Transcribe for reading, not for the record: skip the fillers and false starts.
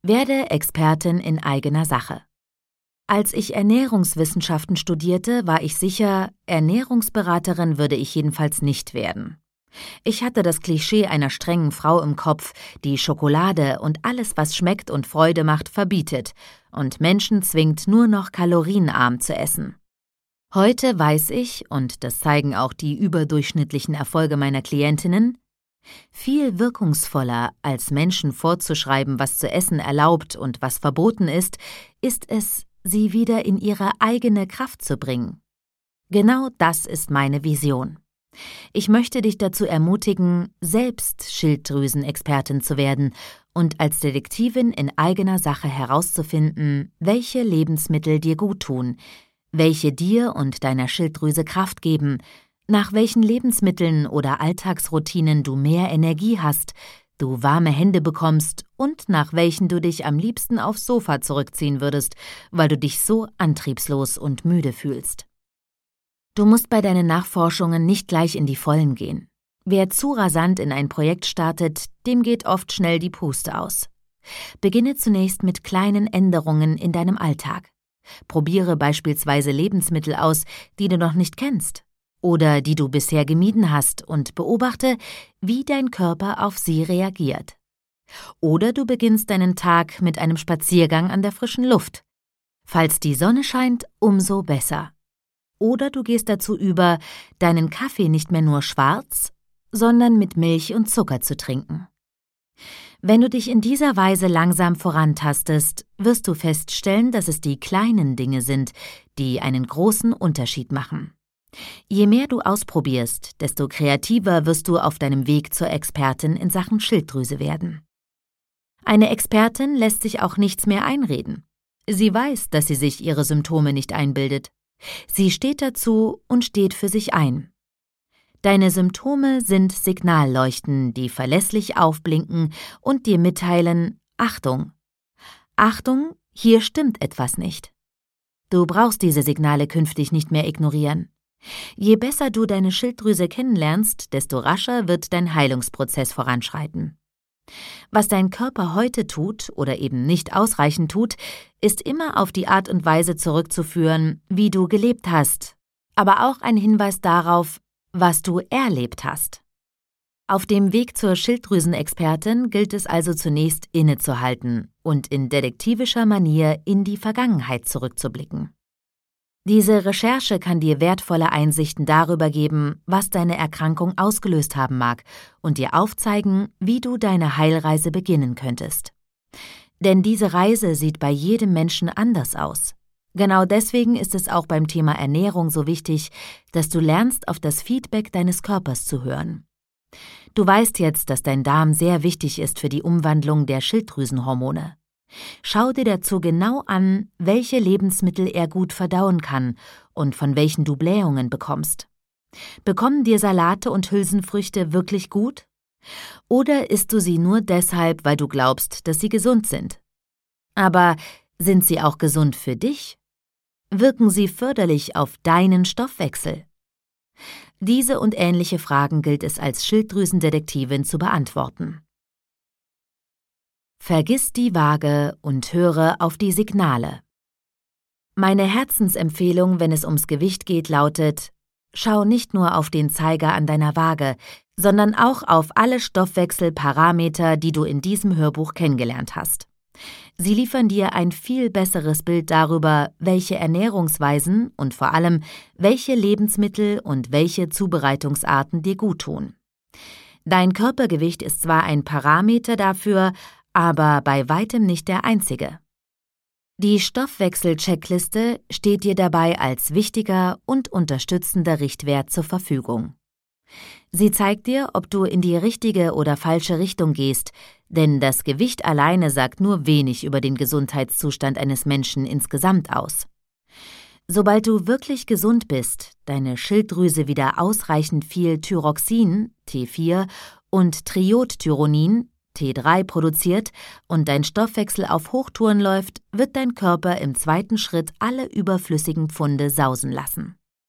Werde Expertin in eigener Sache. Als ich Ernährungswissenschaften studierte, war ich sicher, Ernährungsberaterin würde ich jedenfalls nicht werden. Ich hatte das Klischee einer strengen Frau im Kopf, die Schokolade und alles, was schmeckt und Freude macht, verbietet und Menschen zwingt, nur noch kalorienarm zu essen. Heute weiß ich, und das zeigen auch die überdurchschnittlichen Erfolge meiner Klientinnen, viel wirkungsvoller als Menschen vorzuschreiben, was zu essen erlaubt und was verboten ist es, sie wieder in ihre eigene Kraft zu bringen. Genau das ist meine Vision. Ich möchte dich dazu ermutigen, selbst Schilddrüsenexpertin zu werden und als Detektivin in eigener Sache herauszufinden, welche Lebensmittel dir gut tun, welche dir und deiner Schilddrüse Kraft geben, nach welchen Lebensmitteln oder Alltagsroutinen du mehr Energie hast, du warme Hände bekommst und nach welchen du dich am liebsten aufs Sofa zurückziehen würdest, weil du dich so antriebslos und müde fühlst. Du musst bei deinen Nachforschungen nicht gleich in die Vollen gehen. Wer zu rasant in ein Projekt startet, dem geht oft schnell die Puste aus. Beginne zunächst mit kleinen Änderungen in deinem Alltag. Probiere beispielsweise Lebensmittel aus, die du noch nicht kennst oder die du bisher gemieden hast und beobachte, wie dein Körper auf sie reagiert. Oder du beginnst deinen Tag mit einem Spaziergang an der frischen Luft. Falls die Sonne scheint, umso besser. Oder du gehst dazu über, deinen Kaffee nicht mehr nur schwarz, sondern mit Milch und Zucker zu trinken. Wenn du dich in dieser Weise langsam vorantastest, wirst du feststellen, dass es die kleinen Dinge sind, die einen großen Unterschied machen. Je mehr du ausprobierst, desto kreativer wirst du auf deinem Weg zur Expertin in Sachen Schilddrüse werden. Eine Expertin lässt sich auch nichts mehr einreden. Sie weiß, dass sie sich ihre Symptome nicht einbildet. Sie steht dazu und steht für sich ein. Deine Symptome sind Signalleuchten, die verlässlich aufblinken und dir mitteilen: Achtung! Achtung, hier stimmt etwas nicht. Du brauchst diese Signale künftig nicht mehr ignorieren. Je besser du deine Schilddrüse kennenlernst, desto rascher wird dein Heilungsprozess voranschreiten. Was dein Körper heute tut oder eben nicht ausreichend tut, ist immer auf die Art und Weise zurückzuführen, wie du gelebt hast, aber auch ein Hinweis darauf, was du erlebt hast. Auf dem Weg zur Schilddrüsenexpertin gilt es also zunächst innezuhalten und in detektivischer Manier in die Vergangenheit zurückzublicken. Diese Recherche kann dir wertvolle Einsichten darüber geben, was deine Erkrankung ausgelöst haben mag und dir aufzeigen, wie du deine Heilreise beginnen könntest. Denn diese Reise sieht bei jedem Menschen anders aus. Genau deswegen ist es auch beim Thema Ernährung so wichtig, dass du lernst, auf das Feedback deines Körpers zu hören. Du weißt jetzt, dass dein Darm sehr wichtig ist für die Umwandlung der Schilddrüsenhormone. Schau dir dazu genau an, welche Lebensmittel er gut verdauen kann und von welchen du Blähungen bekommst. Bekommen dir Salate und Hülsenfrüchte wirklich gut? Oder isst du sie nur deshalb, weil du glaubst, dass sie gesund sind? Aber sind sie auch gesund für dich? Wirken sie förderlich auf deinen Stoffwechsel? Diese und ähnliche Fragen gilt es als Schilddrüsendetektivin zu beantworten. Vergiss die Waage und höre auf die Signale. Meine Herzensempfehlung, wenn es ums Gewicht geht, lautet: Schau nicht nur auf den Zeiger an deiner Waage, sondern auch auf alle Stoffwechselparameter, die du in diesem Hörbuch kennengelernt hast. Sie liefern dir ein viel besseres Bild darüber, welche Ernährungsweisen und vor allem, welche Lebensmittel und welche Zubereitungsarten dir guttun. Dein Körpergewicht ist zwar ein Parameter dafür, aber bei weitem nicht der einzige. Die Stoffwechsel-Checkliste steht dir dabei als wichtiger und unterstützender Richtwert zur Verfügung. Sie zeigt dir, ob du in die richtige oder falsche Richtung gehst, denn das Gewicht alleine sagt nur wenig über den Gesundheitszustand eines Menschen insgesamt aus. Sobald du wirklich gesund bist, deine Schilddrüse wieder ausreichend viel Thyroxin, T4, und Triiodtyronin, T3, produziert und dein Stoffwechsel auf Hochtouren läuft, wird dein Körper im zweiten Schritt alle überflüssigen Pfunde sausen lassen.